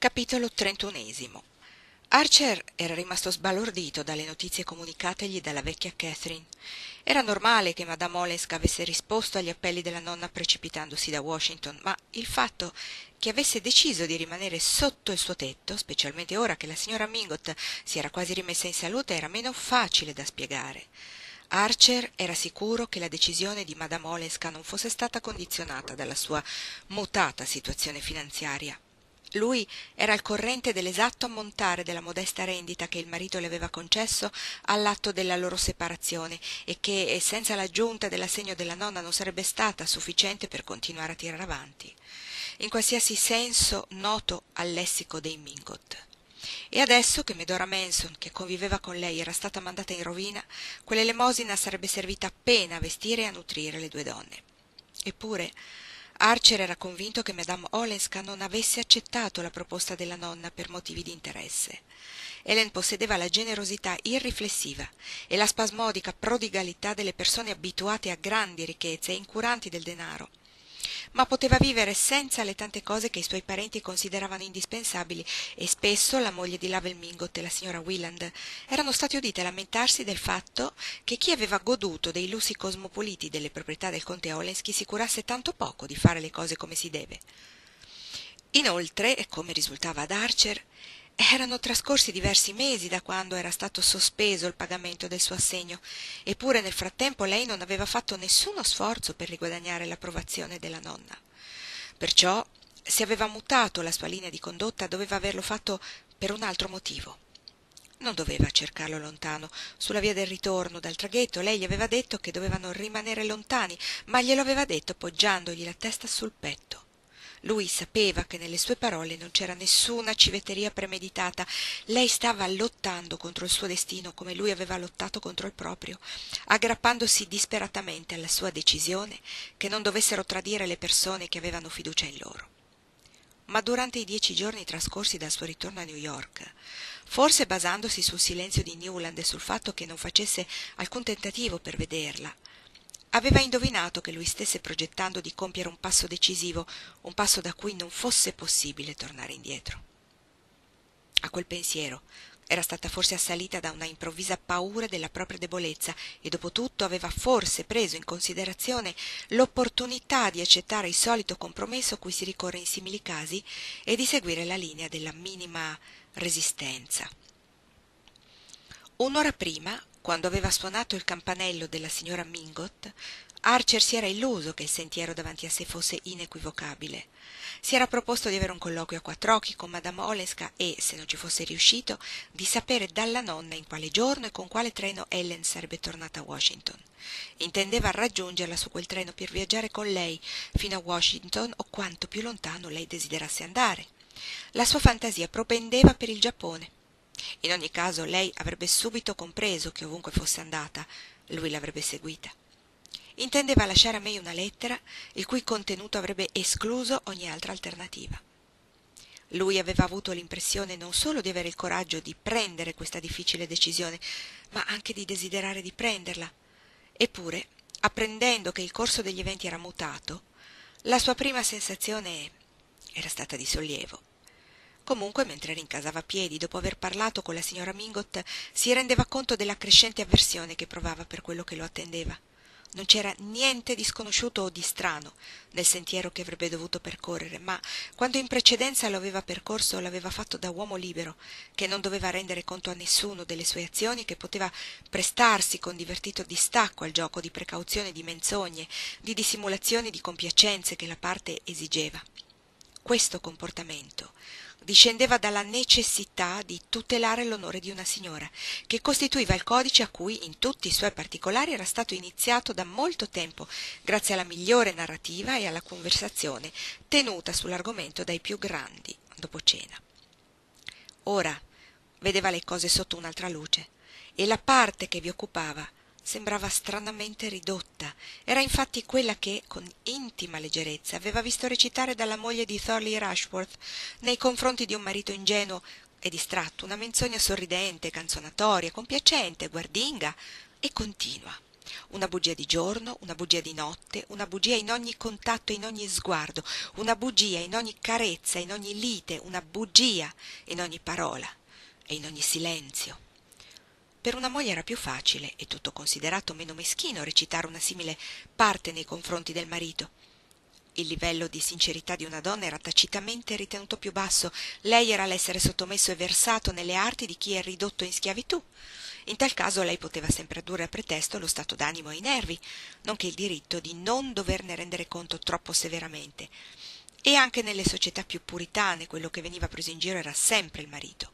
Capitolo 31. Archer era rimasto sbalordito dalle notizie comunicategli dalla vecchia Catherine. Era normale che Madame Olensk avesse risposto agli appelli della nonna precipitandosi da Washington, ma il fatto che avesse deciso di rimanere sotto il suo tetto, specialmente ora che la signora Mingot si era quasi rimessa in salute, era meno facile da spiegare. Archer era sicuro che la decisione di Madame Olensk non fosse stata condizionata dalla sua mutata situazione finanziaria. Lui era al corrente dell'esatto ammontare della modesta rendita che il marito le aveva concesso all'atto della loro separazione e che, senza l'aggiunta dell'assegno della nonna, non sarebbe stata sufficiente per continuare a tirare avanti, in qualsiasi senso noto al lessico dei Mingot. E adesso che Medora Manson, che conviveva con lei, era stata mandata in rovina, quell'elemosina sarebbe servita appena a vestire e a nutrire le due donne. Eppure Archer era convinto che Madame Olenska non avesse accettato la proposta della nonna per motivi di interesse. Helen possedeva la generosità irriflessiva e la spasmodica prodigalità delle persone abituate a grandi ricchezze e incuranti del denaro, ma poteva vivere senza le tante cose che i suoi parenti consideravano indispensabili, e spesso la moglie di Lovell Mingot e la signora Wieland erano state udite a lamentarsi del fatto che chi aveva goduto dei lussi cosmopoliti delle proprietà del conte Olenski si curasse tanto poco di fare le cose come si deve. Inoltre, come risultava ad Archer, erano trascorsi diversi mesi da quando era stato sospeso il pagamento del suo assegno, eppure nel frattempo lei non aveva fatto nessuno sforzo per riguadagnare l'approvazione della nonna. Perciò, se aveva mutato la sua linea di condotta, doveva averlo fatto per un altro motivo. Non doveva cercarlo lontano. Sulla via del ritorno dal traghetto lei gli aveva detto che dovevano rimanere lontani, ma glielo aveva detto appoggiandogli la testa sul petto. Lui sapeva che nelle sue parole non c'era nessuna civetteria premeditata. Lei stava lottando contro il suo destino come lui aveva lottato contro il proprio, aggrappandosi disperatamente alla sua decisione che non dovessero tradire le persone che avevano fiducia in loro. Ma durante i 10 giorni trascorsi dal suo ritorno a New York, forse basandosi sul silenzio di Newland e sul fatto che non facesse alcun tentativo per vederla, aveva indovinato che lui stesse progettando di compiere un passo decisivo, un passo da cui non fosse possibile tornare indietro. A quel pensiero era stata forse assalita da una improvvisa paura della propria debolezza e dopo tutto aveva forse preso in considerazione l'opportunità di accettare il solito compromesso a cui si ricorre in simili casi e di seguire la linea della minima resistenza. Un'ora prima, quando aveva suonato il campanello della signora Mingot, Archer si era illuso che il sentiero davanti a sé fosse inequivocabile. Si era proposto di avere un colloquio a quattro occhi con Madame Olenska e, se non ci fosse riuscito, di sapere dalla nonna in quale giorno e con quale treno Ellen sarebbe tornata a Washington. Intendeva raggiungerla su quel treno per viaggiare con lei fino a Washington o quanto più lontano lei desiderasse andare. La sua fantasia propendeva per il Giappone. In ogni caso lei avrebbe subito compreso che ovunque fosse andata, lui l'avrebbe seguita. Intendeva lasciare a May una lettera il cui contenuto avrebbe escluso ogni altra alternativa. Lui aveva avuto l'impressione non solo di avere il coraggio di prendere questa difficile decisione, ma anche di desiderare di prenderla. Eppure, apprendendo che il corso degli eventi era mutato, la sua prima sensazione era stata di sollievo. Comunque, mentre rincasava a piedi, dopo aver parlato con la signora Mingot, si rendeva conto della crescente avversione che provava per quello che lo attendeva. Non c'era niente di sconosciuto o di strano nel sentiero che avrebbe dovuto percorrere, ma quando in precedenza lo aveva percorso l'aveva fatto da uomo libero, che non doveva rendere conto a nessuno delle sue azioni, che poteva prestarsi con divertito distacco al gioco di precauzione, di menzogne, di dissimulazioni, di compiacenze che la parte esigeva. Questo comportamento discendeva dalla necessità di tutelare l'onore di una signora, che costituiva il codice a cui in tutti i suoi particolari era stato iniziato da molto tempo, grazie alla migliore narrativa e alla conversazione tenuta sull'argomento dai più grandi dopo cena. Ora vedeva le cose sotto un'altra luce e la parte che vi occupava sembrava stranamente ridotta. Era infatti quella che, con intima leggerezza, aveva visto recitare dalla moglie di Thorley Rushworth nei confronti di un marito ingenuo e distratto, una menzogna sorridente, canzonatoria, compiacente, guardinga e continua. Una bugia di giorno, una bugia di notte, una bugia in ogni contatto, in ogni sguardo, una bugia in ogni carezza, in ogni lite, una bugia in ogni parola e in ogni silenzio. Per una moglie era più facile, e tutto considerato meno meschino, recitare una simile parte nei confronti del marito. Il livello di sincerità di una donna era tacitamente ritenuto più basso, lei era l'essere sottomesso e versato nelle arti di chi è ridotto in schiavitù. In tal caso lei poteva sempre addurre a pretesto lo stato d'animo e i nervi, nonché il diritto di non doverne rendere conto troppo severamente. E anche nelle società più puritane quello che veniva preso in giro era sempre il marito.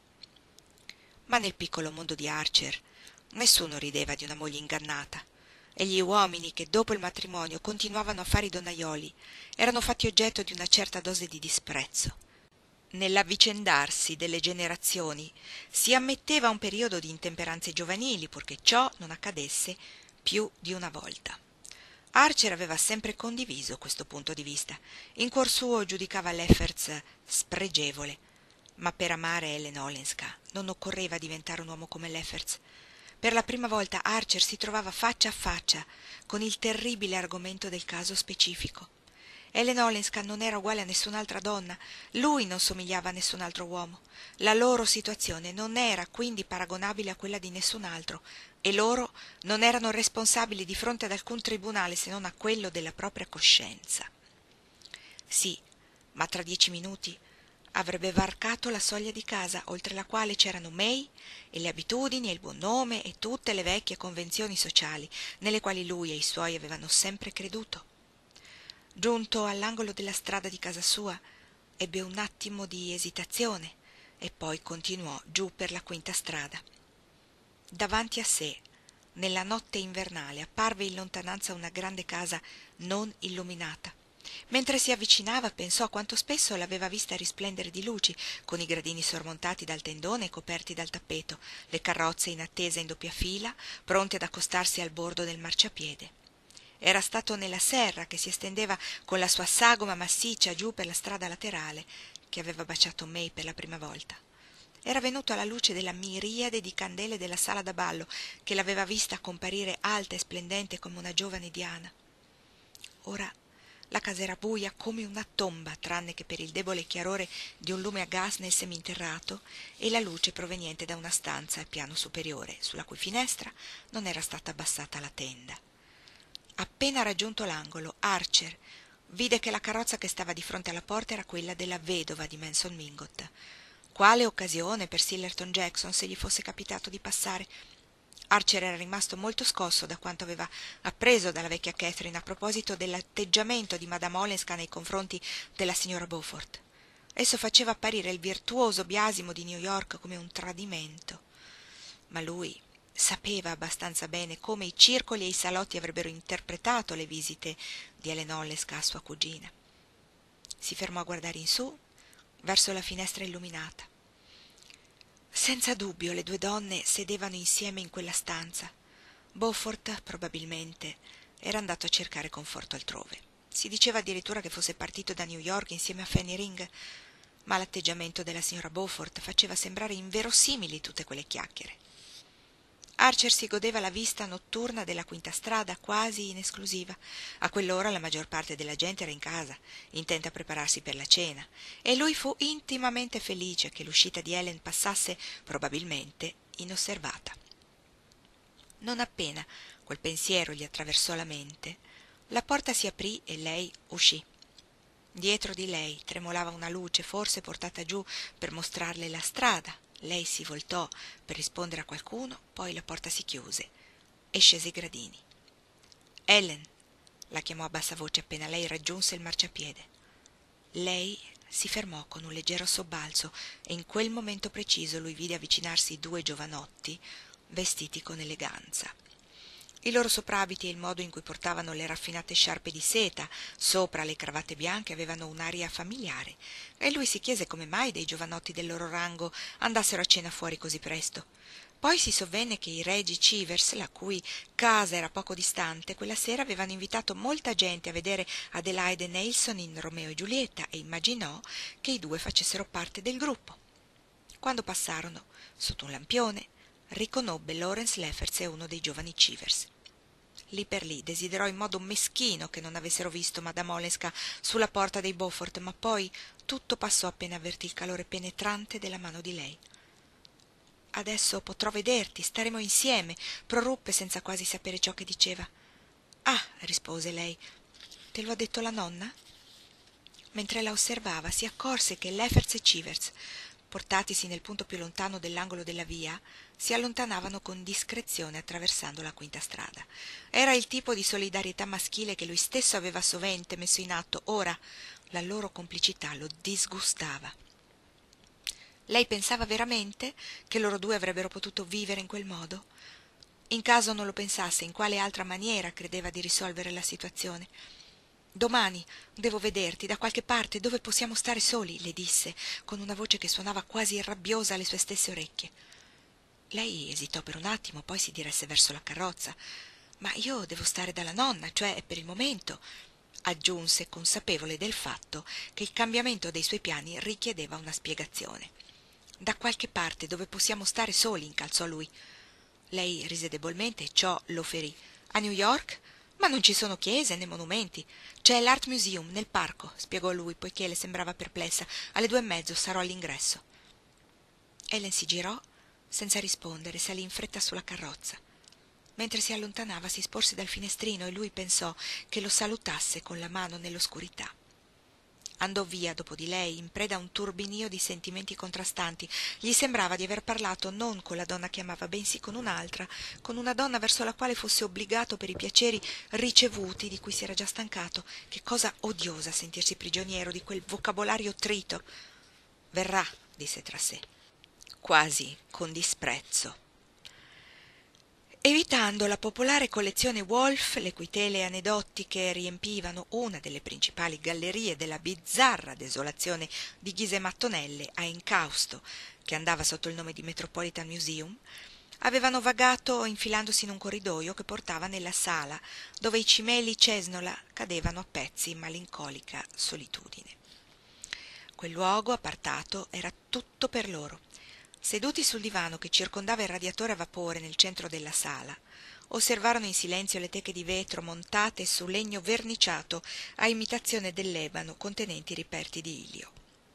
Ma nel piccolo mondo di Archer nessuno rideva di una moglie ingannata, e gli uomini che dopo il matrimonio continuavano a fare i donnaioli erano fatti oggetto di una certa dose di disprezzo. Nell'avvicendarsi delle generazioni si ammetteva un periodo di intemperanze giovanili, purché ciò non accadesse più di una volta. Archer aveva sempre condiviso questo punto di vista. In cuor suo giudicava Lefferts spregevole, ma per amare Ellen Olenska non occorreva diventare un uomo come Lefferts. Per la prima volta Archer si trovava faccia a faccia con il terribile argomento del caso specifico. Ellen Olenska non era uguale a nessun'altra donna, lui non somigliava a nessun altro uomo. La loro situazione non era quindi paragonabile a quella di nessun altro, e loro non erano responsabili di fronte ad alcun tribunale se non a quello della propria coscienza. Sì, ma tra 10 minuti avrebbe varcato la soglia di casa, oltre la quale c'erano May e le abitudini e il buon nome e tutte le vecchie convenzioni sociali nelle quali lui e i suoi avevano sempre creduto. Giunto all'angolo della strada di casa sua, ebbe un attimo di esitazione e poi continuò giù per la quinta strada. Davanti a sé, nella notte invernale, apparve in lontananza una grande casa non illuminata. Mentre si avvicinava pensò a quanto spesso l'aveva vista risplendere di luci, con i gradini sormontati dal tendone e coperti dal tappeto, le carrozze in attesa in doppia fila, pronte ad accostarsi al bordo del marciapiede. Era stato nella serra che si estendeva con la sua sagoma massiccia giù per la strada laterale che aveva baciato May per la prima volta. Era venuto alla luce della miriade di candele della sala da ballo che l'aveva vista comparire alta e splendente come una giovane Diana. Ora la casa era buia come una tomba, tranne che per il debole chiarore di un lume a gas nel seminterrato e la luce proveniente da una stanza al piano superiore, sulla cui finestra non era stata abbassata la tenda. Appena raggiunto l'angolo, Archer vide che la carrozza che stava di fronte alla porta era quella della vedova di Manson Mingot. Quale occasione per Sillerton Jackson se gli fosse capitato di passare! Archer era rimasto molto scosso da quanto aveva appreso dalla vecchia Catherine a proposito dell'atteggiamento di Madame Olenska nei confronti della signora Beaufort. Esso faceva apparire il virtuoso biasimo di New York come un tradimento. Ma lui sapeva abbastanza bene come i circoli e i salotti avrebbero interpretato le visite di Ellen Olenska a sua cugina. Si fermò a guardare in su, verso la finestra illuminata. Senza dubbio le due donne sedevano insieme in quella stanza. Beaufort, probabilmente, era andato a cercare conforto altrove. Si diceva addirittura che fosse partito da New York insieme a Fanny Ring, ma l'atteggiamento della signora Beaufort faceva sembrare inverosimili tutte quelle chiacchiere. Archer si godeva la vista notturna della quinta strada quasi in esclusiva. A quell'ora la maggior parte della gente era in casa, intenta a prepararsi per la cena, e lui fu intimamente felice che l'uscita di Ellen passasse, probabilmente, inosservata. Non appena quel pensiero gli attraversò la mente, la porta si aprì e lei uscì. Dietro di lei tremolava una luce, forse portata giù per mostrarle la strada. Lei si voltò per rispondere a qualcuno, poi la porta si chiuse e scese i gradini. «Ellen!» la chiamò a bassa voce appena lei raggiunse il marciapiede. Lei si fermò con un leggero sobbalzo e in quel momento preciso lui vide avvicinarsi due giovanotti vestiti con eleganza. I loro soprabiti e il modo in cui portavano le raffinate sciarpe di seta sopra le cravatte bianche avevano un'aria familiare, e lui si chiese come mai dei giovanotti del loro rango andassero a cena fuori così presto. Poi si sovvenne che i regi Chivers, la cui casa era poco distante, quella sera avevano invitato molta gente a vedere Adelaide Neilson in Romeo e Giulietta, e immaginò che i due facessero parte del gruppo. Quando passarono sotto un lampione, riconobbe Lawrence Lefferts e uno dei giovani Chivers. Lì per lì desiderò in modo meschino che non avessero visto Madame Olenska sulla porta dei Beaufort, ma poi tutto passò appena avvertì il calore penetrante della mano di lei. «Adesso potrò vederti, staremo insieme», proruppe senza quasi sapere ciò che diceva. «Ah», rispose lei, «te lo ha detto la nonna?» Mentre la osservava si accorse che Lefferts e Chivers, portatisi nel punto più lontano dell'angolo della via, si allontanavano con discrezione attraversando la quinta strada. Era il tipo di solidarietà maschile che lui stesso aveva sovente messo in atto. Ora la loro complicità lo disgustava. Lei pensava veramente che loro due avrebbero potuto vivere in quel modo? In caso non lo pensasse, in quale altra maniera credeva di risolvere la situazione? «Domani devo vederti da qualche parte dove possiamo stare soli», le disse, con una voce che suonava quasi rabbiosa alle sue stesse orecchie. Lei esitò per un attimo, poi si diresse verso la carrozza. «Ma io devo stare dalla nonna, cioè per il momento», aggiunse, consapevole del fatto che il cambiamento dei suoi piani richiedeva una spiegazione. «Da qualche parte dove possiamo stare soli», incalzò lui. Lei rise debolmente e ciò lo ferì. «A New York? Ma non ci sono chiese né monumenti. C'è l'Art Museum nel parco», spiegò lui, poiché le sembrava perplessa. «Alle 2:30 sarò all'ingresso». Ellen si girò senza rispondere, salì in fretta sulla carrozza. Mentre si allontanava si sporse dal finestrino e lui pensò che lo salutasse con la mano nell'oscurità. Andò via dopo di lei, in preda a un turbinio di sentimenti contrastanti. Gli sembrava di aver parlato non con la donna che amava, bensì con un'altra, con una donna verso la quale fosse obbligato per i piaceri ricevuti di cui si era già stancato. Che cosa odiosa sentirsi prigioniero di quel vocabolario trito. «Verrà», disse tra sé, quasi con disprezzo. Evitando la popolare collezione Wolf, le cui tele aneddotiche riempivano una delle principali gallerie della bizzarra desolazione di Ghise Mattonelle a incausto, che andava sotto il nome di Metropolitan Museum, avevano vagato infilandosi in un corridoio che portava nella sala, dove i cimeli Cesnola cadevano a pezzi in malincolica solitudine. Quel luogo appartato era tutto per loro. Seduti sul divano che circondava il radiatore a vapore nel centro della sala, osservarono in silenzio le teche di vetro montate su legno verniciato a imitazione dell'ebano contenenti riperti di ilio.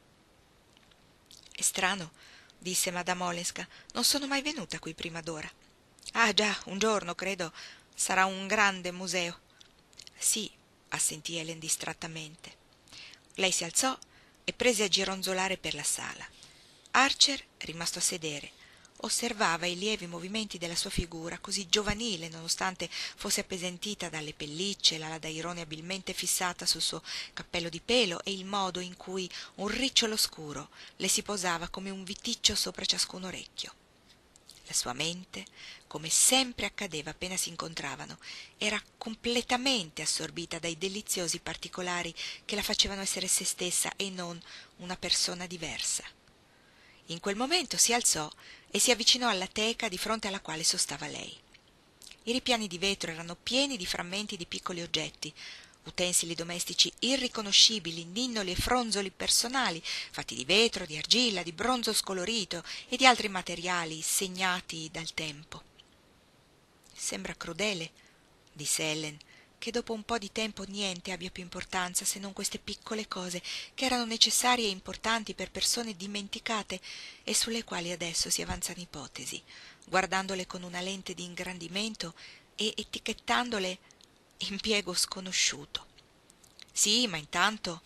«È strano», disse Madame Olenska, «non sono mai venuta qui prima d'ora». «Ah già, un giorno, credo, sarà un grande museo». «Sì», assentì Ellen distrattamente. Lei si alzò e prese a gironzolare per la sala. Archer, rimasto a sedere, osservava i lievi movimenti della sua figura, così giovanile nonostante fosse appesantita dalle pellicce, la ladairone abilmente fissata sul suo cappello di pelo e il modo in cui un ricciolo scuro le si posava come un viticcio sopra ciascun orecchio. La sua mente, come sempre accadeva appena si incontravano, era completamente assorbita dai deliziosi particolari che la facevano essere se stessa e non una persona diversa. In quel momento si alzò e si avvicinò alla teca di fronte alla quale sostava lei. I ripiani di vetro erano pieni di frammenti di piccoli oggetti, utensili domestici irriconoscibili, ninnoli e fronzoli personali, fatti di vetro, di argilla, di bronzo scolorito e di altri materiali segnati dal tempo. «Sembra crudele», disse Ellen, «che dopo un po' di tempo niente abbia più importanza se non queste piccole cose che erano necessarie e importanti per persone dimenticate e sulle quali adesso si avanzano ipotesi, guardandole con una lente di ingrandimento e etichettandole impiego sconosciuto. Sì, ma intanto,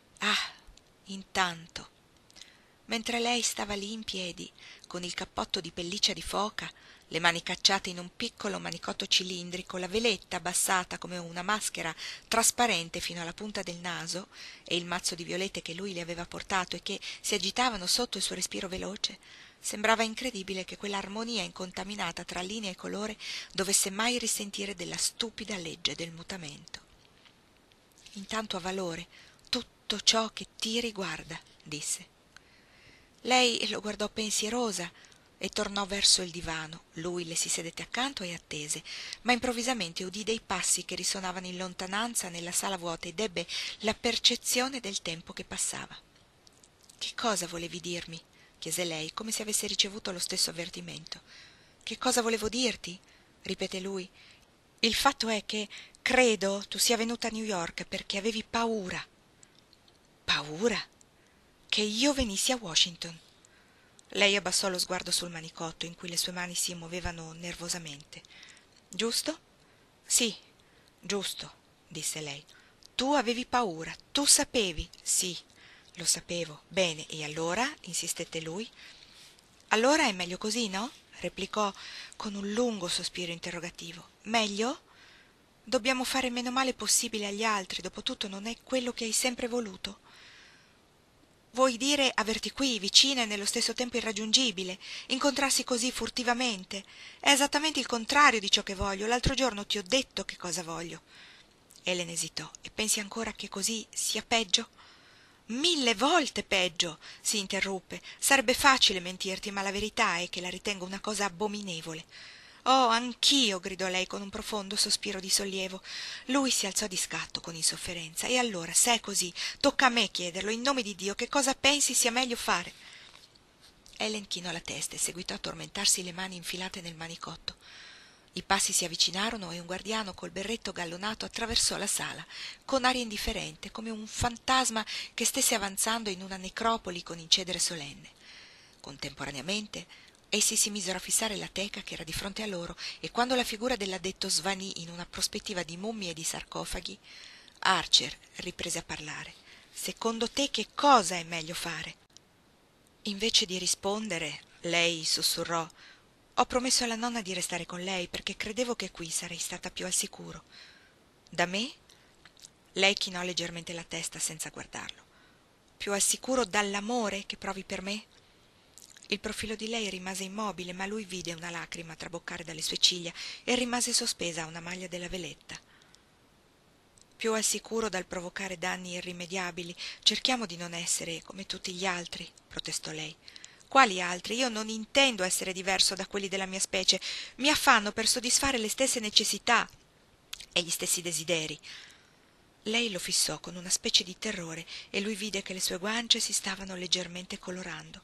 intanto». Mentre lei stava lì in piedi, con il cappotto di pelliccia di foca, le mani cacciate in un piccolo manicotto cilindrico, la veletta abbassata come una maschera trasparente fino alla punta del naso e il mazzo di violette che lui le aveva portato e che si agitavano sotto il suo respiro veloce, sembrava incredibile che quell'armonia incontaminata tra linea e colore dovesse mai risentire della stupida legge del mutamento. «Intanto ha valore tutto ciò che ti riguarda», disse. Lei lo guardò pensierosa e tornò verso il divano. Lui le si sedette accanto e attese, ma improvvisamente udì dei passi che risonavano in lontananza nella sala vuota ed ebbe la percezione del tempo che passava. «Che cosa volevi dirmi?» chiese lei, come se avesse ricevuto lo stesso avvertimento. «Che cosa volevo dirti?» ripeté lui, Il fatto è che credo tu sia venuta a New York perché avevi paura. Paura? Che io venissi a Washington. Lei abbassò lo sguardo sul manicotto in cui le sue mani si muovevano nervosamente. Giusto? Sì, giusto, disse lei. Tu avevi paura, tu sapevi. Sì, lo sapevo. Bene, e allora? Insistette lui. Allora è meglio così, no? Replicò con un lungo sospiro interrogativo. Meglio? Dobbiamo fare meno male possibile agli altri, dopotutto non è quello che hai sempre voluto. Vuoi dire averti qui, vicina e nello stesso tempo irraggiungibile, incontrarsi così furtivamente? È esattamente il contrario di ciò che voglio. L'altro giorno ti ho detto che cosa voglio. Ellen esitò. E pensi ancora che così sia peggio? 1000 volte peggio, si interruppe. Sarebbe facile mentirti, ma la verità è che la ritengo una cosa abominevole. Oh, anch'io, gridò lei con un profondo sospiro di sollievo. Lui si alzò di scatto con insofferenza. E allora, se è così, tocca a me chiederlo, in nome di Dio, che cosa pensi sia meglio fare? Ellen chinò la testa e seguitò a tormentarsi le mani infilate nel manicotto. I passi si avvicinarono e un guardiano col berretto gallonato attraversò la sala, con aria indifferente, come un fantasma che stesse avanzando in una necropoli con incedere solenne. Contemporaneamente essi si misero a fissare la teca che era di fronte a loro e quando la figura dell'addetto svanì in una prospettiva di mummie e di sarcofagi, Archer riprese a parlare. «Secondo te che cosa è meglio fare?» Invece di rispondere, lei sussurrò: «Ho promesso alla nonna di restare con lei perché credevo che qui sarei stata più al sicuro». «Da me?» Lei chinò leggermente la testa senza guardarlo. «Più al sicuro dall'amore che provi per me?» Il profilo di lei rimase immobile, ma lui vide una lacrima traboccare dalle sue ciglia e rimase sospesa a una maglia della veletta. «Più al sicuro dal provocare danni irrimediabili. Cerchiamo di non essere come tutti gli altri», protestò lei. «Quali altri? Io non intendo essere diverso da quelli della mia specie. Mi affanno per soddisfare le stesse necessità e gli stessi desideri». Lei lo fissò con una specie di terrore e lui vide che le sue guance si stavano leggermente colorando.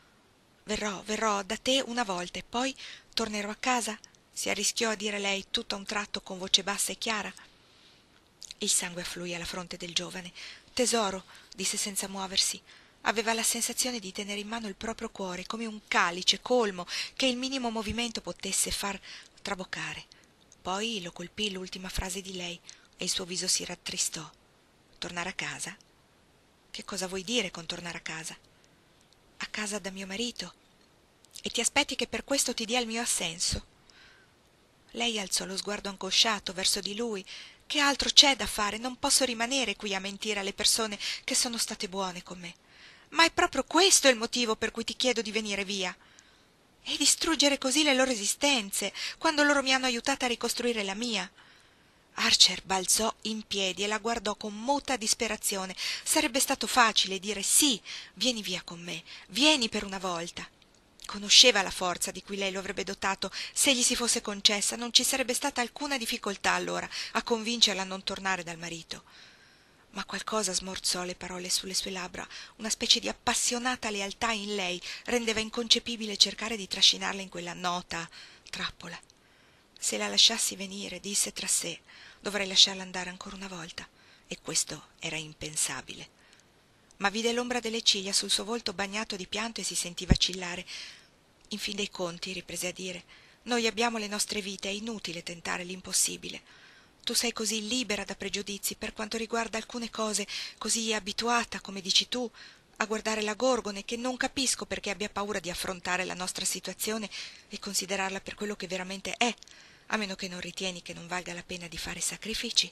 Verrò da te una volta e poi tornerò a casa?» si arrischiò a dire lei tutto a un tratto con voce bassa e chiara. Il sangue affluì alla fronte del giovane. «Tesoro», disse senza muoversi. Aveva la sensazione di tenere in mano il proprio cuore come un calice colmo che il minimo movimento potesse far traboccare. Poi lo colpì l'ultima frase di lei e il suo viso si rattristò. «Tornare a casa? Che cosa vuoi dire con tornare a casa?» «A casa da mio marito. E ti aspetti che per questo ti dia il mio assenso?» Lei alzò lo sguardo angosciato verso di lui. «Che altro c'è da fare? Non posso rimanere qui a mentire alle persone che sono state buone con me. Ma è proprio questo il motivo per cui ti chiedo di venire via. E distruggere così le loro esistenze, quando loro mi hanno aiutata a ricostruire la mia». Archer balzò in piedi e la guardò con muta disperazione. Sarebbe stato facile dire «sì, vieni via con me, vieni per una volta». Conosceva la forza di cui lei lo avrebbe dotato se gli si fosse concessa, non ci sarebbe stata alcuna difficoltà allora a convincerla a non tornare dal marito. Ma qualcosa smorzò le parole sulle sue labbra, una specie di appassionata lealtà in lei rendeva inconcepibile cercare di trascinarla in quella nota trappola. Se la lasciassi venire, disse tra sé, dovrei lasciarla andare ancora una volta, e questo era impensabile. Ma vide l'ombra delle ciglia sul suo volto bagnato di pianto e si sentì vacillare. «In fin dei conti», riprese a dire, «noi abbiamo le nostre vite, è inutile tentare l'impossibile. Tu sei così libera da pregiudizi per quanto riguarda alcune cose, così abituata, come dici tu, a guardare la Gorgone, che non capisco perché abbia paura di affrontare la nostra situazione e considerarla per quello che veramente è, a meno che non ritieni che non valga la pena di fare sacrifici».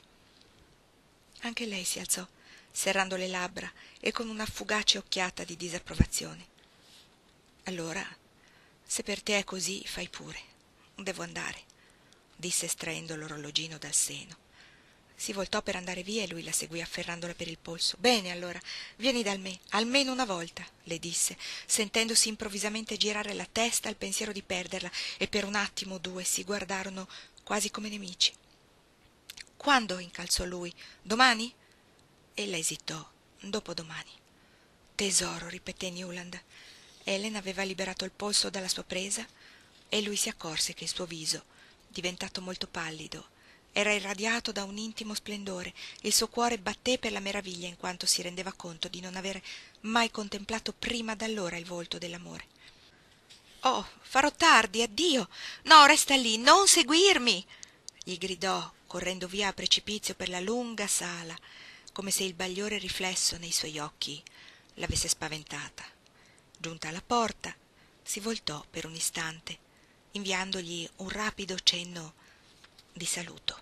Anche lei si alzò, serrando le labbra e con una fugace occhiata di disapprovazione. «Allora, se per te è così, fai pure. Devo andare», disse estraendo l'orologino dal seno. Si voltò per andare via e lui la seguì afferrandola per il polso. «Bene, allora, vieni da me, almeno una volta», le disse, sentendosi improvvisamente girare la testa al pensiero di perderla, e per un attimo o due si guardarono quasi come nemici. «Quando?» incalzò lui. «Domani?» Ella esitò. «Dopodomani». «Tesoro», ripeté Newland. Ellen aveva liberato il polso dalla sua presa e lui si accorse che il suo viso, diventato molto pallido, era irradiato da un intimo splendore e il suo cuore batté per la meraviglia in quanto si rendeva conto di non avere mai contemplato prima d'allora il volto dell'amore. «Oh, farò tardi, addio! No, resta lì, non seguirmi!» gli gridò, correndo via a precipizio per la lunga sala, come se il bagliore riflesso nei suoi occhi l'avesse spaventata. Giunta alla porta, si voltò per un istante, inviandogli un rapido cenno di saluto.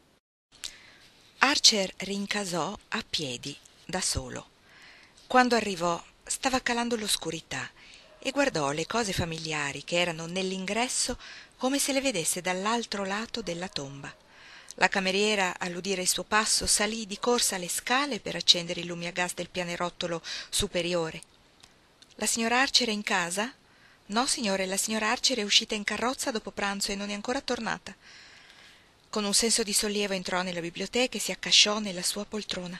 Archer rincasò a piedi, da solo. Quando arrivò, stava calando l'oscurità e guardò le cose familiari che erano nell'ingresso come se le vedesse dall'altro lato della tomba. La cameriera, all'udire il suo passo, salì di corsa le scale per accendere i lumi a gas del pianerottolo superiore. «La signora Archer è in casa?» «No, signore, la signora Archer è uscita in carrozza dopo pranzo e non è ancora tornata». Con un senso di sollievo entrò nella biblioteca e si accasciò nella sua poltrona.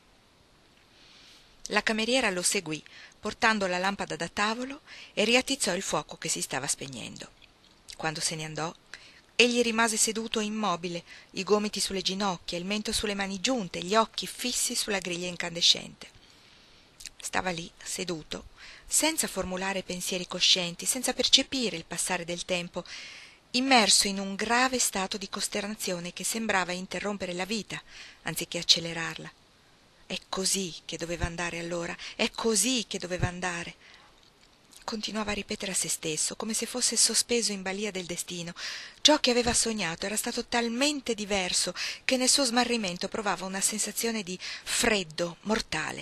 La cameriera lo seguì, portando la lampada da tavolo, e riattizzò il fuoco che si stava spegnendo. Quando se ne andò, egli rimase seduto immobile, i gomiti sulle ginocchia, il mento sulle mani giunte, gli occhi fissi sulla griglia incandescente. Stava lì, seduto, senza formulare pensieri coscienti, senza percepire il passare del tempo, immerso in un grave stato di costernazione che sembrava interrompere la vita, anziché accelerarla. È così che doveva andare allora, è così che doveva andare. Continuava a ripetere a se stesso, come se fosse sospeso in balia del destino. Ciò che aveva sognato era stato talmente diverso che nel suo smarrimento provava una sensazione di freddo mortale.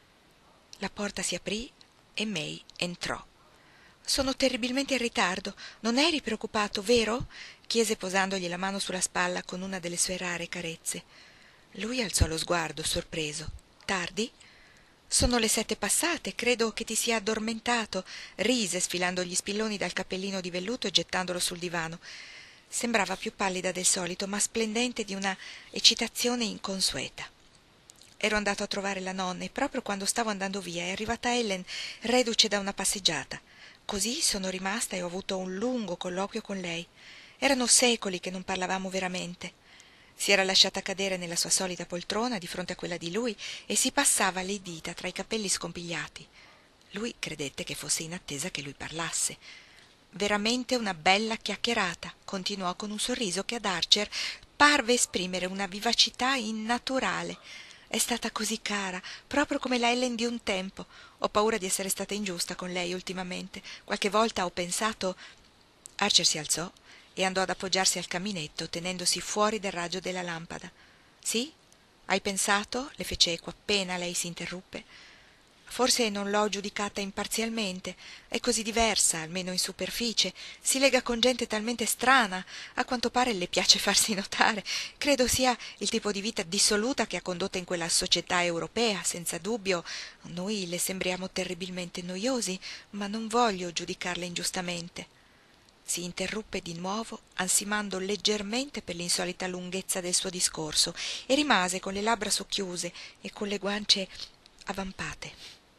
La porta si aprì e May entrò. «Sono terribilmente in ritardo. Non eri preoccupato, vero?» chiese posandogli la mano sulla spalla con una delle sue rare carezze. Lui alzò lo sguardo, sorpreso. «Tardi?» «Sono le 7 passate, credo che ti sia addormentato», rise sfilando gli spilloni dal cappellino di velluto e gettandolo sul divano. Sembrava più pallida del solito, ma splendente di una eccitazione inconsueta. «Ero andato a trovare la nonna e proprio quando stavo andando via è arrivata Ellen, reduce da una passeggiata. Così sono rimasta e ho avuto un lungo colloquio con lei. Erano secoli che non parlavamo veramente». Si era lasciata cadere nella sua solita poltrona di fronte a quella di lui e si passava le dita tra i capelli scompigliati. Lui credette che fosse in attesa che lui parlasse. «Veramente una bella chiacchierata», continuò con un sorriso che ad Archer parve esprimere una vivacità innaturale. «È stata così cara, proprio come la Ellen di un tempo. Ho paura di essere stata ingiusta con lei ultimamente. Qualche volta ho pensato...» Archer si alzò e andò ad appoggiarsi al caminetto, tenendosi fuori del raggio della lampada. «Sì? Hai pensato?» le fece eco appena lei si interruppe. «Forse non l'ho giudicata imparzialmente. È così diversa, almeno in superficie. Si lega con gente talmente strana. A quanto pare le piace farsi notare. Credo sia il tipo di vita dissoluta che ha condotto in quella società europea, senza dubbio. Noi le sembriamo terribilmente noiosi, ma non voglio giudicarle ingiustamente». Si interruppe di nuovo, ansimando leggermente per l'insolita lunghezza del suo discorso, e rimase con le labbra socchiuse e con le guance avvampate.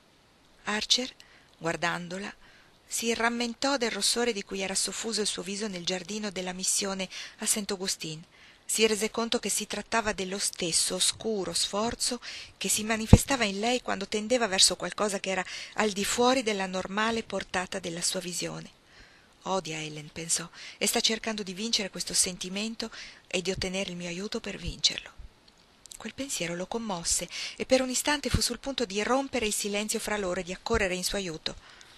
Archer, guardandola, si rammentò del rossore di cui era soffuso il suo viso nel giardino della missione a Saint-Augustin. Si rese conto che si trattava dello stesso oscuro sforzo che si manifestava in lei quando tendeva verso qualcosa che era al di fuori della normale portata della sua visione. «Odia Ellen», pensò, «e sta cercando di vincere questo sentimento e di ottenere il mio aiuto per vincerlo». Quel pensiero lo commosse e per un istante fu sul punto di rompere il silenzio fra loro e di accorrere in suo aiuto.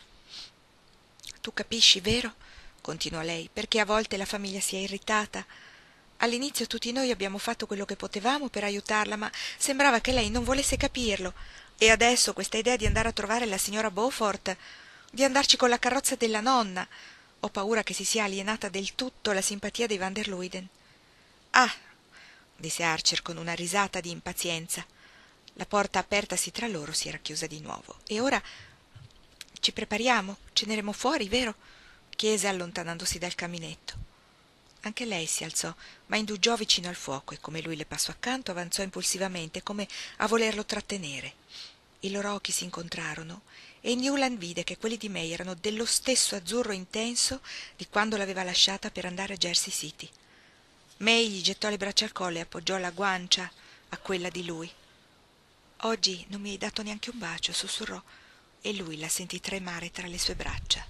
«Tu capisci, vero?» continuò lei, «perché a volte la famiglia si è irritata? All'inizio tutti noi abbiamo fatto quello che potevamo per aiutarla, ma sembrava che lei non volesse capirlo. E adesso questa idea di andare a trovare la signora Beaufort, di andarci con la carrozza della nonna... Ho paura che si sia alienata del tutto la simpatia dei van der Luyden». «Ah!» disse Archer con una risata di impazienza. La porta apertasi tra loro si era chiusa di nuovo. «E ora ci prepariamo? Ceneremo fuori, vero?» chiese allontanandosi dal caminetto. Anche lei si alzò, ma indugiò vicino al fuoco e, come lui le passò accanto, avanzò impulsivamente, come a volerlo trattenere. I loro occhi si incontrarono e Newland vide che quelli di May erano dello stesso azzurro intenso di quando l'aveva lasciata per andare a Jersey City. May gli gettò le braccia al collo e appoggiò la guancia a quella di lui. «Oggi non mi hai dato neanche un bacio», sussurrò, e lui la sentì tremare tra le sue braccia.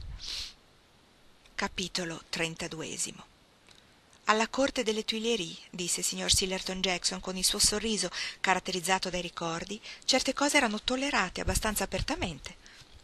Capitolo 32. «Alla corte delle Tuileries», disse il signor Sillerton Jackson con il suo sorriso caratterizzato dai ricordi, certe cose erano tollerate abbastanza apertamente.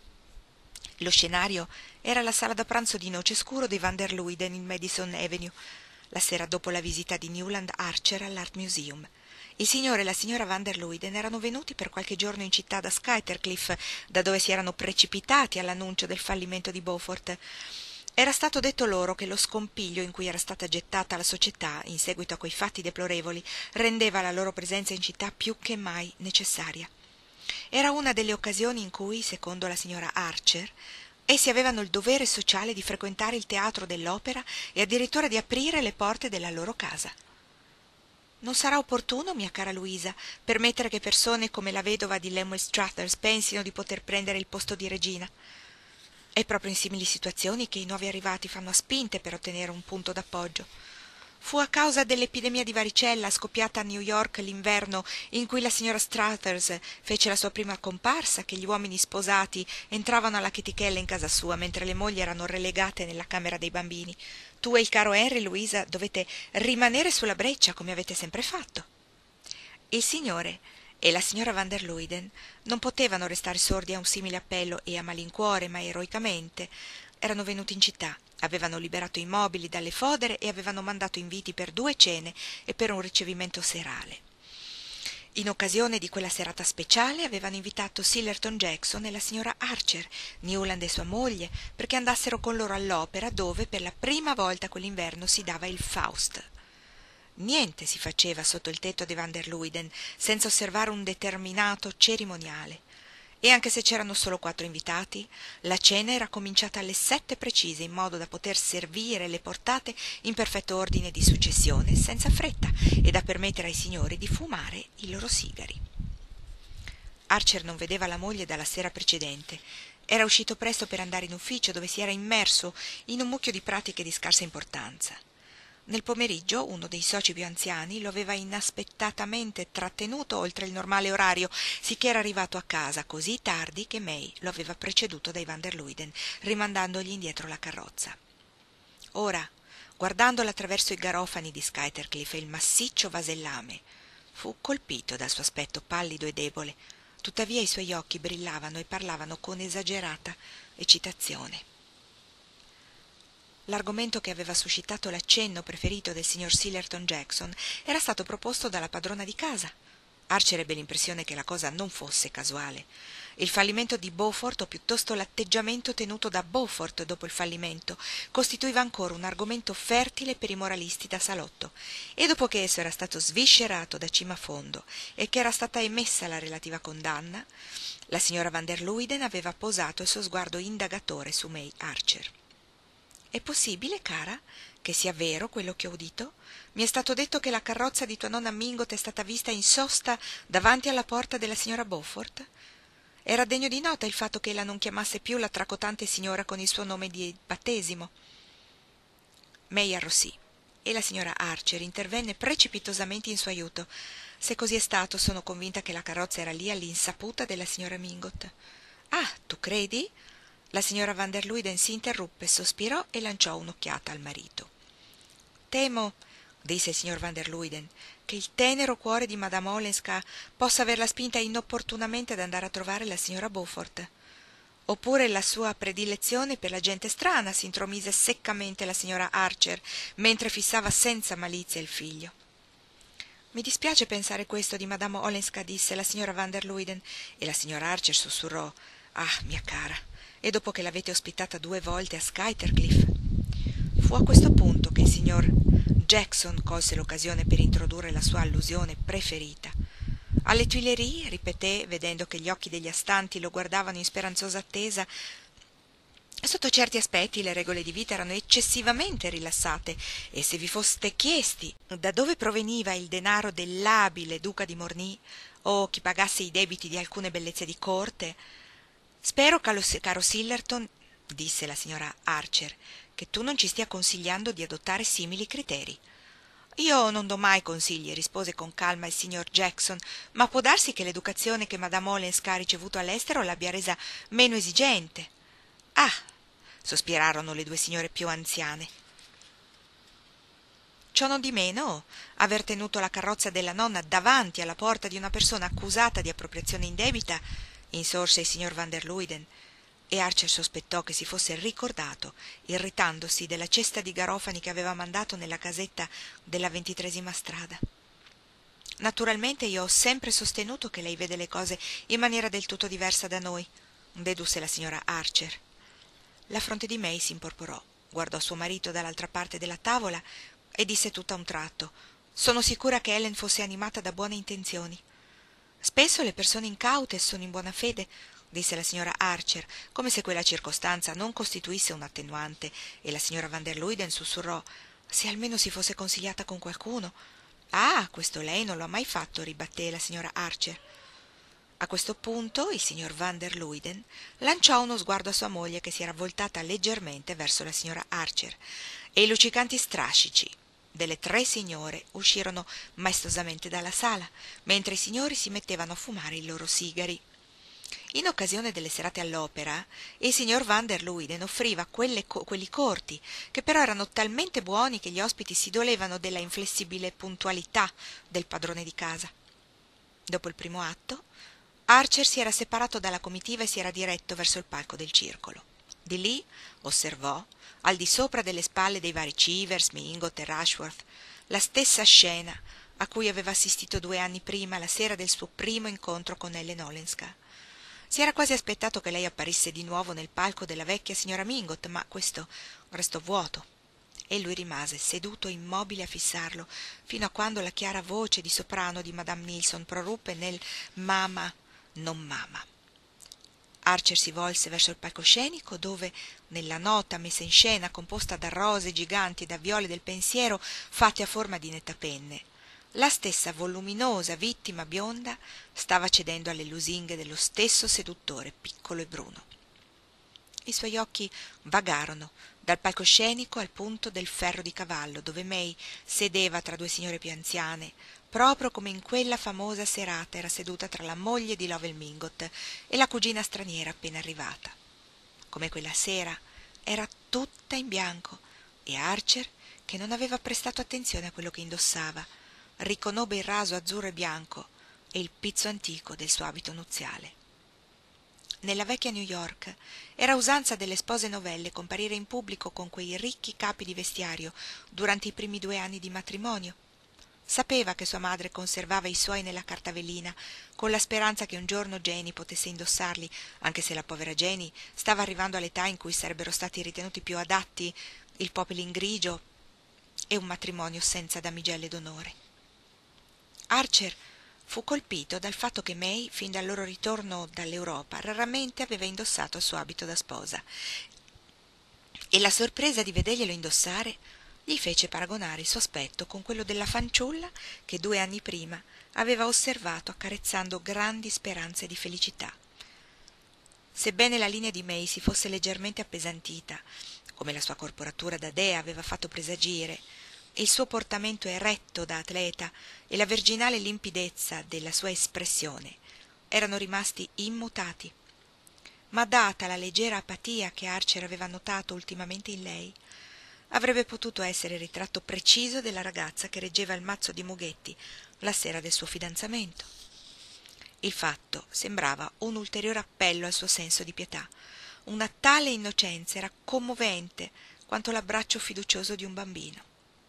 Lo scenario era la sala da pranzo di noce scuro dei Van der Luyden in Madison Avenue, la sera dopo la visita di Newland Archer all'Art Museum. Il signore e la signora Van der Luyden erano venuti per qualche giorno in città da Skytercliff, da dove si erano precipitati all'annuncio del fallimento di Beaufort. Era stato detto loro che lo scompiglio in cui era stata gettata la società in seguito a quei fatti deplorevoli rendeva la loro presenza in città più che mai necessaria. Era una delle occasioni in cui, secondo la signora Archer, essi avevano il dovere sociale di frequentare il teatro dell'opera e addirittura di aprire le porte della loro casa. «Non sarà opportuno, mia cara Luisa, permettere che persone come la vedova di Lemuel Struthers pensino di poter prendere il posto di regina. È proprio in simili situazioni che i nuovi arrivati fanno a spinte per ottenere un punto d'appoggio. Fu a causa dell'epidemia di varicella scoppiata a New York l'inverno in cui la signora Struthers fece la sua prima comparsa che gli uomini sposati entravano alla chetichella in casa sua mentre le mogli erano relegate nella camera dei bambini. Tu e il caro Henry, Luisa, dovete rimanere sulla breccia come avete sempre fatto». Il signore e la signora Van der Luyden non potevano restare sordi a un simile appello e a malincuore ma eroicamente erano venuti in città. Avevano liberato i mobili dalle fodere e avevano mandato inviti per 2 cene e per un ricevimento serale. In occasione di quella serata speciale avevano invitato Sillerton Jackson e la signora Archer, Newland e sua moglie, perché andassero con loro all'opera dove per la prima volta quell'inverno si dava il Faust. Niente si faceva sotto il tetto dei Van der Luyden senza osservare un determinato cerimoniale. E anche se c'erano solo 4 invitati, la cena era cominciata alle 7 precise, in modo da poter servire le portate in perfetto ordine di successione, senza fretta, e da permettere ai signori di fumare i loro sigari. Archer non vedeva la moglie dalla sera precedente. Era uscito presto per andare in ufficio, dove si era immerso in un mucchio di pratiche di scarsa importanza. Nel pomeriggio uno dei soci più anziani lo aveva inaspettatamente trattenuto oltre il normale orario, sicché era arrivato a casa così tardi che May lo aveva preceduto dai Van der Luyden, rimandandogli indietro la carrozza. Ora, guardandolo attraverso i garofani di Skytercliff e il massiccio vasellame, fu colpito dal suo aspetto pallido e debole. Tuttavia i suoi occhi brillavano e parlavano con esagerata eccitazione. L'argomento che aveva suscitato l'accenno preferito del signor Sillerton Jackson era stato proposto dalla padrona di casa. Archer ebbe l'impressione che la cosa non fosse casuale. Il fallimento di Beaufort, o piuttosto l'atteggiamento tenuto da Beaufort dopo il fallimento, costituiva ancora un argomento fertile per i moralisti da salotto, e dopo che esso era stato sviscerato da cima a fondo e che era stata emessa la relativa condanna, la signora Van der Luyden aveva posato il suo sguardo indagatore su May Archer. «È possibile, cara, che sia vero quello che ho udito? Mi è stato detto che la carrozza di tua nonna Mingot è stata vista in sosta davanti alla porta della signora Beaufort? Era degno di nota il fatto che ella non chiamasse più la tracotante signora con il suo nome di battesimo». May arrossì e la signora Archer intervenne precipitosamente in suo aiuto. «Se così è stato, sono convinta che la carrozza era lì all'insaputa della signora Mingot». «Ah, tu credi?» La signora Van der Luyden si interruppe, sospirò e lanciò un'occhiata al marito. «Temo», disse il signor Van der Luyden, «che il tenero cuore di Madame Olenska possa averla spinta inopportunamente ad andare a trovare la signora Beaufort. Oppure la sua predilezione per la gente strana», s'intromise seccamente la signora Archer, mentre fissava senza malizia il figlio. «Mi dispiace pensare questo di Madame Olenska», disse la signora Van der Luyden, e la signora Archer sussurrò: «Ah, mia cara, e dopo che l'avete ospitata 2 volte a Skytercliff?» Fu a questo punto che il signor Jackson colse l'occasione per introdurre la sua allusione preferita. «Alle Tuileries?» ripeté, vedendo che gli occhi degli astanti lo guardavano in speranzosa attesa. «Sotto certi aspetti le regole di vita erano eccessivamente rilassate, e se vi foste chiesti da dove proveniva il denaro dell'abile duca di Morny o chi pagasse i debiti di alcune bellezze di corte, spero, caro Sillerton, disse la signora Archer, che tu non ci stia consigliando di adottare simili criteri. Io non do mai consigli, rispose con calma il signor Jackson, ma può darsi che l'educazione che Madame Olens ha ricevuto all'estero l'abbia resa meno esigente. Ah, sospirarono le due signore più anziane. Ciò non di meno, aver tenuto la carrozza della nonna davanti alla porta di una persona accusata di appropriazione indebita, insorse il signor van der Luyden, e Archer sospettò che si fosse ricordato, irritandosi, della cesta di garofani che aveva mandato nella casetta della 23ª strada. Naturalmente io ho sempre sostenuto che lei vede le cose in maniera del tutto diversa da noi, dedusse la signora Archer. La fronte di May si imporporò, guardò suo marito dall'altra parte della tavola e disse tutto a un tratto: «Sono sicura che Ellen fosse animata da buone intenzioni». «Spesso le persone incaute sono in buona fede», disse la signora Archer, come se quella circostanza non costituisse un attenuante, e la signora van der Luyden sussurrò: «Se almeno si fosse consigliata con qualcuno». «Ah, questo lei non lo ha mai fatto», ribatté la signora Archer. A questo punto il signor van der Luyden lanciò uno sguardo a sua moglie, che si era voltata leggermente verso la signora Archer, e i luccicanti strascici delle tre signore uscirono maestosamente dalla sala, mentre i signori si mettevano a fumare i loro sigari. In occasione delle serate all'opera, il signor van der Luyden offriva quelli corti, che però erano talmente buoni che gli ospiti si dolevano della inflessibile puntualità del padrone di casa. Dopo il primo atto, Archer si era separato dalla comitiva e si era diretto verso il palco del circolo. Di lì osservò, al di sopra delle spalle dei vari Cheevers, Mingot e Rushworth, la stessa scena a cui aveva assistito 2 anni prima, la sera del suo primo incontro con Ellen Olenska. Si era quasi aspettato che lei apparisse di nuovo nel palco della vecchia signora Mingot, ma questo restò vuoto, e lui rimase seduto immobile a fissarlo, fino a quando la chiara voce di soprano di Madame Nilsson proruppe nel «Mama, non mama». Archer si volse verso il palcoscenico, dove, nella nota messa in scena composta da rose giganti e da viole del pensiero fatte a forma di nettapenne, la stessa voluminosa vittima bionda stava cedendo alle lusinghe dello stesso seduttore piccolo e bruno. I suoi occhi vagarono dal palcoscenico al punto del ferro di cavallo, dove May sedeva tra 2 signore più anziane, proprio come in quella famosa serata era seduta tra la moglie di Lovell Mingot e la cugina straniera appena arrivata. Come quella sera era tutta in bianco, e Archer, che non aveva prestato attenzione a quello che indossava, riconobbe il raso azzurro e bianco e il pizzo antico del suo abito nuziale. Nella vecchia New York era usanza delle spose novelle comparire in pubblico con quei ricchi capi di vestiario durante i primi 2 anni di matrimonio. Sapeva che sua madre conservava i suoi nella cartavellina, con la speranza che un giorno Jenny potesse indossarli, anche se la povera Jenny stava arrivando all'età in cui sarebbero stati ritenuti più adatti il poplin grigio e un matrimonio senza damigelle d'onore. Archer fu colpito dal fatto che May, fin dal loro ritorno dall'Europa, raramente aveva indossato il suo abito da sposa, e la sorpresa di vederglielo indossare gli fece paragonare il suo aspetto con quello della fanciulla che 2 anni prima aveva osservato accarezzando grandi speranze di felicità. Sebbene la linea di May si fosse leggermente appesantita, come la sua corporatura da dea aveva fatto presagire, il suo portamento eretto da atleta e la virginale limpidezza della sua espressione erano rimasti immutati. Ma data la leggera apatia che Archer aveva notato ultimamente in lei, avrebbe potuto essere il ritratto preciso della ragazza che reggeva il mazzo di mughetti la sera del suo fidanzamento. Il fatto sembrava un ulteriore appello al suo senso di pietà. Una tale innocenza era commovente quanto l'abbraccio fiducioso di un bambino.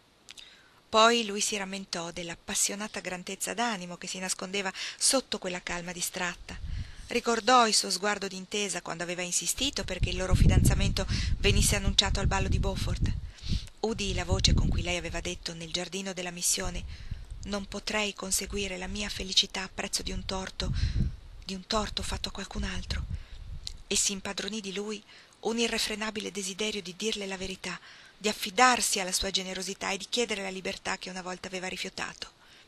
Poi lui si rammentò dell'appassionata grandezza d'animo che si nascondeva sotto quella calma distratta. Ricordò il suo sguardo d'intesa quando aveva insistito perché il loro fidanzamento venisse annunciato al ballo di Beaufort. Udì la voce con cui lei aveva detto nel giardino della missione: «Non potrei conseguire la mia felicità a prezzo di un torto fatto a qualcun altro», e si impadronì di lui un irrefrenabile desiderio di dirle la verità, di affidarsi alla sua generosità e di chiedere la libertà che una volta aveva rifiutato.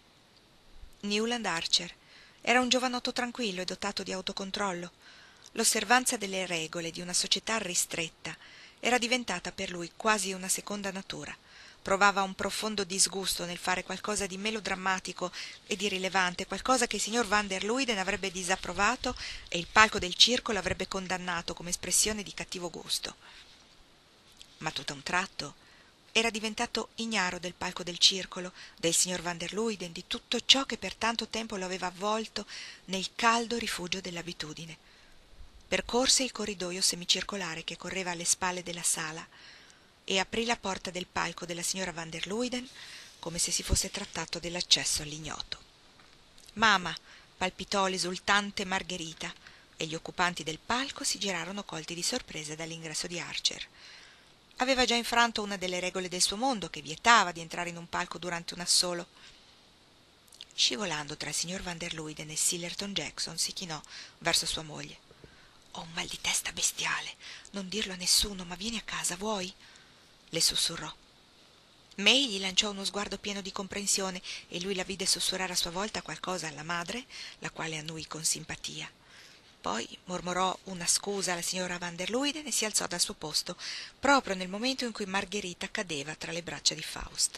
Newland Archer era un giovanotto tranquillo e dotato di autocontrollo. L'osservanza delle regole di una società ristretta era diventata per lui quasi una seconda natura, Provava un profondo disgusto nel fare qualcosa di melodrammatico e di rilevante, qualcosa che il signor van der Luyden avrebbe disapprovato e il palco del circo l'avrebbe condannato come espressione di cattivo gusto. Ma tutt'a un tratto era diventato ignaro del palco del circolo, del signor van der Luyden, di tutto ciò che per tanto tempo lo aveva avvolto nel caldo rifugio dell'abitudine. Percorse il corridoio semicircolare che correva alle spalle della sala e aprì la porta del palco della signora van der Luyden come se si fosse trattato dell'accesso all'ignoto. «Mamma!» palpitò l'esultante Margherita e gli occupanti del palco si girarono colti di sorpresa dall'ingresso di Archer. Aveva già infranto una delle regole del suo mondo che vietava di entrare in un palco durante un assolo. Scivolando tra il signor van der Luyden e Sillerton Jackson si chinò verso sua moglie. «Ho un mal di testa bestiale, non dirlo a nessuno, ma vieni a casa, vuoi?» le sussurrò. May gli lanciò uno sguardo pieno di comprensione e lui la vide sussurrare a sua volta qualcosa alla madre, la quale annui con simpatia. Poi mormorò una scusa alla signora van der Luyden e si alzò dal suo posto, proprio nel momento in cui Margherita cadeva tra le braccia di Faust.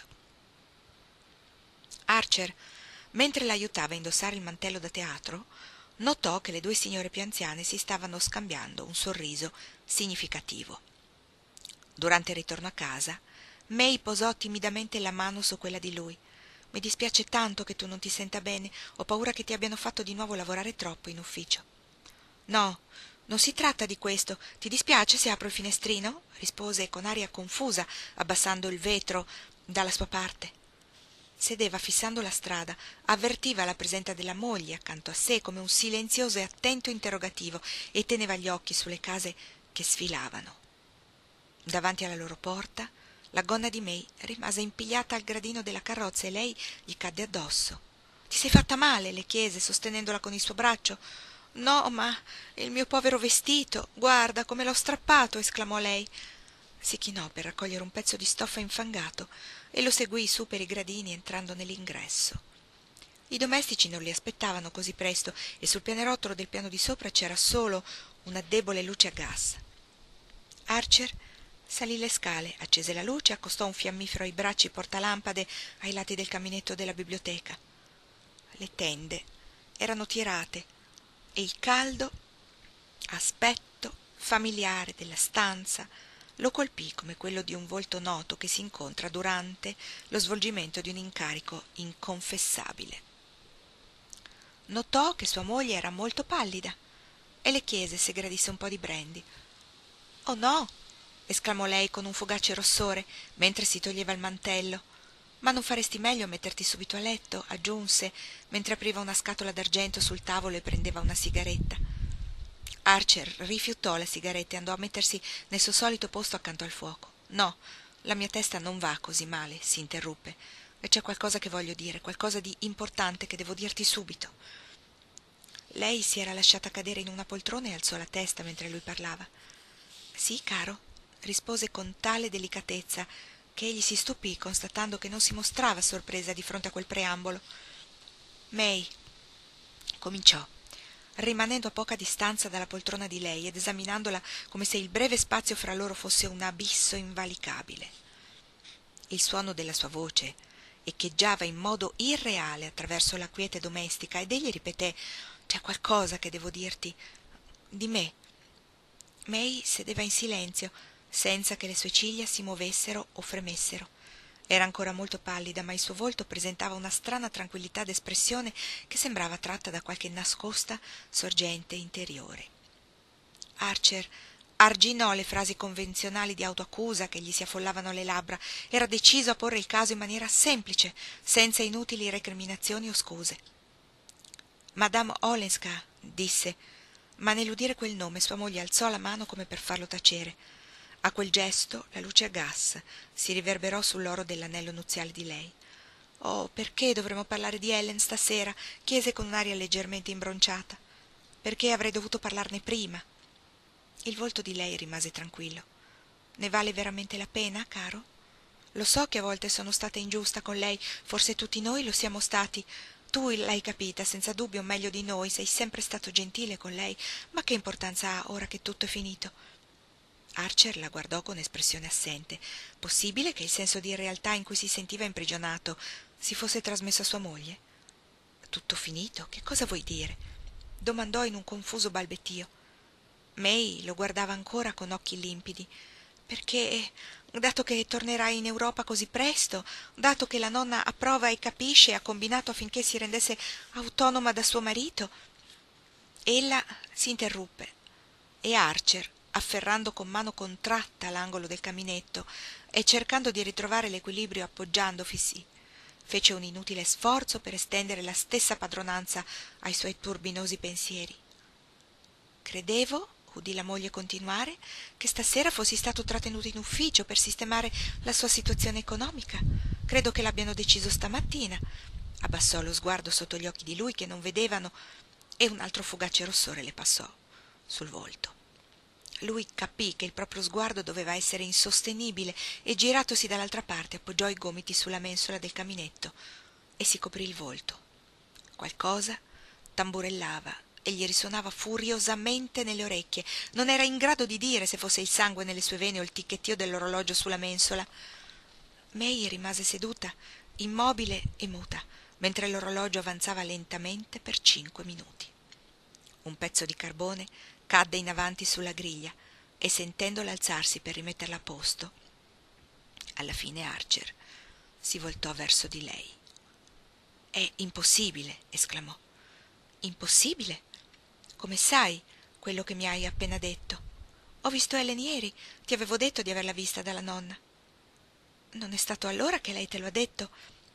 Archer, mentre l'aiutava a indossare il mantello da teatro, notò che le due signore più anziane si stavano scambiando un sorriso significativo. Durante il ritorno a casa, May posò timidamente la mano su quella di lui. «Mi dispiace tanto che tu non ti senta bene, ho paura che ti abbiano fatto di nuovo lavorare troppo in ufficio». «No, non si tratta di questo. Ti dispiace se apro il finestrino?» rispose con aria confusa, abbassando il vetro dalla sua parte. Sedeva fissando la strada, avvertiva la presenza della moglie accanto a sé come un silenzioso e attento interrogativo e teneva gli occhi sulle case che sfilavano. Davanti alla loro porta la gonna di May rimase impigliata al gradino della carrozza e lei gli cadde addosso. «Ti sei fatta male?» le chiese, sostenendola con il suo braccio. «No, ma il mio povero vestito, guarda come l'ho strappato!» esclamò lei. Si chinò per raccogliere un pezzo di stoffa infangato e lo seguì su per i gradini entrando nell'ingresso. I domestici non li aspettavano così presto e sul pianerottolo del piano di sopra c'era solo una debole luce a gas. Archer salì le scale, accese la luce, accostò un fiammifero ai bracci portalampade ai lati del caminetto della biblioteca. Le tende erano tirate e il caldo aspetto familiare della stanza lo colpì come quello di un volto noto che si incontra durante lo svolgimento di un incarico inconfessabile. Notò che sua moglie era molto pallida e le chiese se gradisse un po' di brandy. «Oh no!» esclamò lei con un fugace rossore mentre si toglieva il mantello. «Ma non faresti meglio a metterti subito a letto?» aggiunse mentre apriva una scatola d'argento sul tavolo e prendeva una sigaretta. Archer rifiutò la sigaretta e andò a mettersi nel suo solito posto accanto al fuoco. «No, la mia testa non va così male», si interruppe. «E c'è qualcosa che voglio dire, qualcosa di importante che devo dirti subito». Lei si era lasciata cadere in una poltrona e alzò la testa mentre lui parlava. «Sì, caro?» rispose con tale delicatezza che egli si stupì constatando che non si mostrava sorpresa di fronte a quel preambolo. «May», cominciò, rimanendo a poca distanza dalla poltrona di lei ed esaminandola come se il breve spazio fra loro fosse un abisso invalicabile. Il suono della sua voce echeggiava in modo irreale attraverso la quiete domestica ed egli ripeté: «C'è qualcosa che devo dirti di me». May sedeva in silenzio, senza che le sue ciglia si muovessero o fremessero. Era ancora molto pallida, ma il suo volto presentava una strana tranquillità d'espressione che sembrava tratta da qualche nascosta sorgente interiore. Archer arginò le frasi convenzionali di autoaccusa che gli si affollavano alle labbra. Era deciso a porre il caso in maniera semplice, senza inutili recriminazioni o scuse. «Madame Olenska», disse, ma nell'udire quel nome sua moglie alzò la mano come per farlo tacere. A quel gesto la luce a gas si riverberò sull'oro dell'anello nuziale di lei. «Oh, perché dovremmo parlare di Ellen stasera?» chiese con un'aria leggermente imbronciata. «Perché avrei dovuto parlarne prima?» Il volto di lei rimase tranquillo. «Ne vale veramente la pena, caro? Lo so che a volte sono stata ingiusta con lei, forse tutti noi lo siamo stati. Tu l'hai capita senza dubbio meglio di noi, sei sempre stato gentile con lei, ma che importanza ha ora che tutto è finito?» Archer la guardò con espressione assente. Possibile che il senso di irrealtà in cui si sentiva imprigionato si fosse trasmesso a sua moglie? Tutto finito? Che cosa vuoi dire? Domandò in un confuso balbettio. May lo guardava ancora con occhi limpidi. Perché, dato che tornerai in Europa così presto, dato che la nonna approva e capisce e ha combinato affinché si rendesse autonoma da suo marito. Ella si interruppe e Archer, afferrando con mano contratta l'angolo del caminetto e cercando di ritrovare l'equilibrio appoggiandovisi, fece un inutile sforzo per estendere la stessa padronanza ai suoi turbinosi pensieri. Credevo, udì la moglie continuare, che stasera fossi stato trattenuto in ufficio per sistemare la sua situazione economica. Credo che l'abbiano deciso stamattina. Abbassò lo sguardo sotto gli occhi di lui che non vedevano e un altro fugace rossore le passò sul volto. Lui capì che il proprio sguardo doveva essere insostenibile e giratosi dall'altra parte appoggiò i gomiti sulla mensola del caminetto e si coprì il volto. Qualcosa tamburellava e gli risuonava furiosamente nelle orecchie. Non era in grado di dire se fosse il sangue nelle sue vene o il ticchettio dell'orologio sulla mensola. May rimase seduta, immobile e muta, mentre l'orologio avanzava lentamente per 5 minuti. Un pezzo di carbone cadde in avanti sulla griglia e sentendola alzarsi per rimetterla a posto, alla fine Archer si voltò verso di lei. «È impossibile!» esclamò. «Impossibile? Come sai quello che mi hai appena detto? Ho visto Ellen ieri, ti avevo detto di averla vista dalla nonna». «Non è stato allora che lei te lo ha detto?»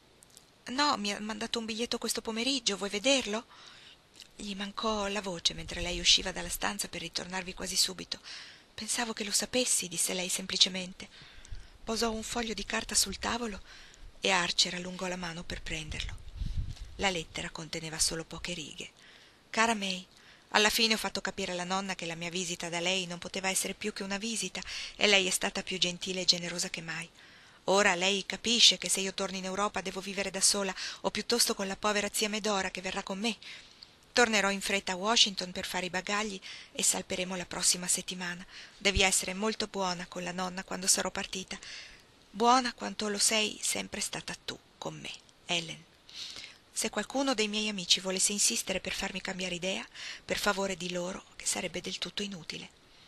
«No, mi ha mandato un biglietto questo pomeriggio, vuoi vederlo?» Gli mancò la voce mentre lei usciva dalla stanza per ritornarvi quasi subito. «Pensavo che lo sapessi», disse lei semplicemente. Posò un foglio di carta sul tavolo e Archer allungò la mano per prenderlo. La lettera conteneva solo poche righe. «Cara May, alla fine ho fatto capire alla nonna che la mia visita da lei non poteva essere più che una visita e lei è stata più gentile e generosa che mai. Ora lei capisce che se io torno in Europa devo vivere da sola o piuttosto con la povera zia Medora che verrà con me. Tornerò in fretta a Washington per fare i bagagli e salperemo la prossima settimana. Devi essere molto buona con la nonna quando sarò partita. Buona quanto lo sei sempre stata tu con me, Ellen. Se qualcuno dei miei amici volesse insistere per farmi cambiare idea, per favore di loro che sarebbe del tutto inutile».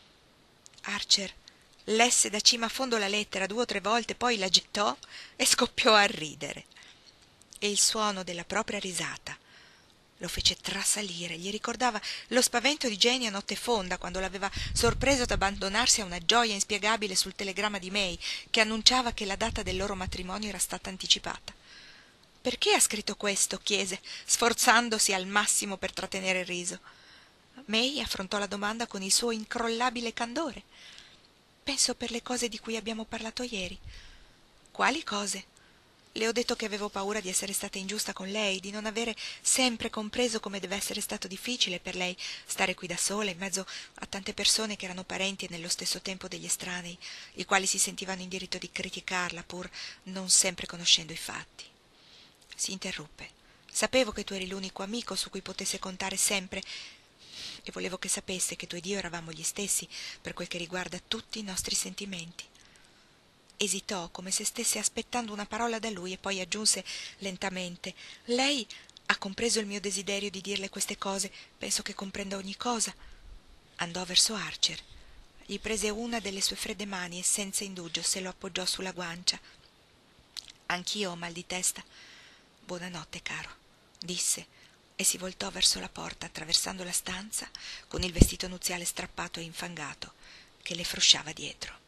Archer lesse da cima a fondo la lettera 2 o 3 volte, poi la gettò e scoppiò a ridere. E il suono della propria risata lo fece trasalire, gli ricordava lo spavento di Jenny a notte fonda, quando l'aveva sorpreso ad abbandonarsi a una gioia inspiegabile sul telegramma di May, che annunciava che la data del loro matrimonio era stata anticipata. «Perché ha scritto questo?» chiese, sforzandosi al massimo per trattenere il riso. May affrontò la domanda con il suo incrollabile candore. «Penso per le cose di cui abbiamo parlato ieri». «Quali cose?» «Le ho detto che avevo paura di essere stata ingiusta con lei, di non avere sempre compreso come deve essere stato difficile per lei stare qui da sola in mezzo a tante persone che erano parenti e nello stesso tempo degli estranei, i quali si sentivano in diritto di criticarla pur non sempre conoscendo i fatti». Si interruppe. «Sapevo che tu eri l'unico amico su cui potesse contare sempre e volevo che sapesse che tu ed io eravamo gli stessi per quel che riguarda tutti i nostri sentimenti». Esitò come se stesse aspettando una parola da lui e poi aggiunse lentamente: «Lei ha compreso il mio desiderio di dirle queste cose, penso che comprenda ogni cosa». Andò verso Archer, gli prese una delle sue fredde mani e senza indugio se lo appoggiò sulla guancia. «Anch'io ho mal di testa. Buonanotte, caro», disse e si voltò verso la porta attraversando la stanza con il vestito nuziale strappato e infangato che le frusciava dietro.